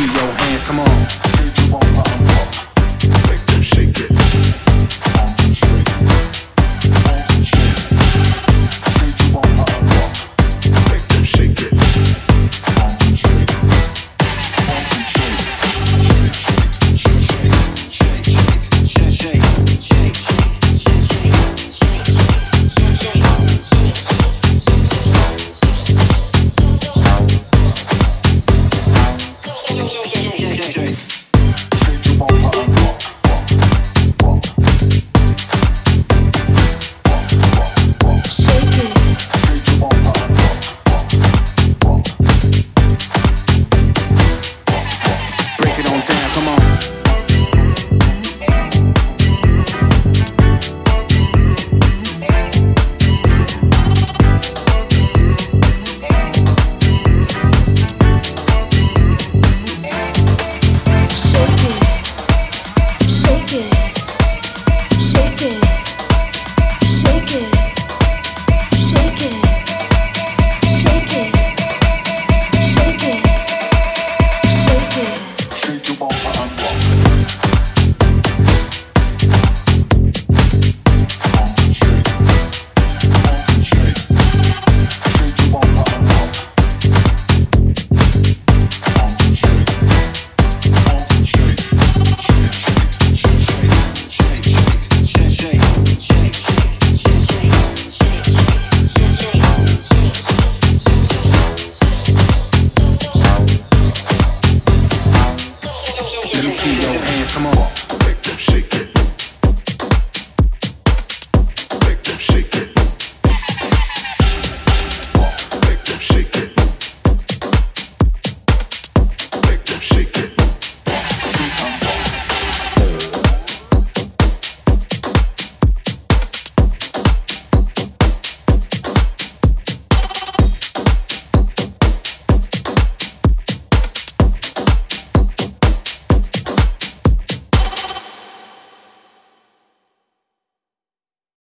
see your hands, come on. Shake your bumper and rock. Make them shake it. Pump and shake. Pump and shake. Shake your bumper and rock. Make them shake it. Pump and shake. Pump and shake. Shake, shake, shake, shake, shake, shake, shake, shake, shake, Break it on down, come on. shake your bumper and rock. Pump and shake. Pump and shake. Shake your bumper and rock. Pump and shake. Pump and shake. Shake, shake, shake, shake, shake, shake, Let me see your hands, come on.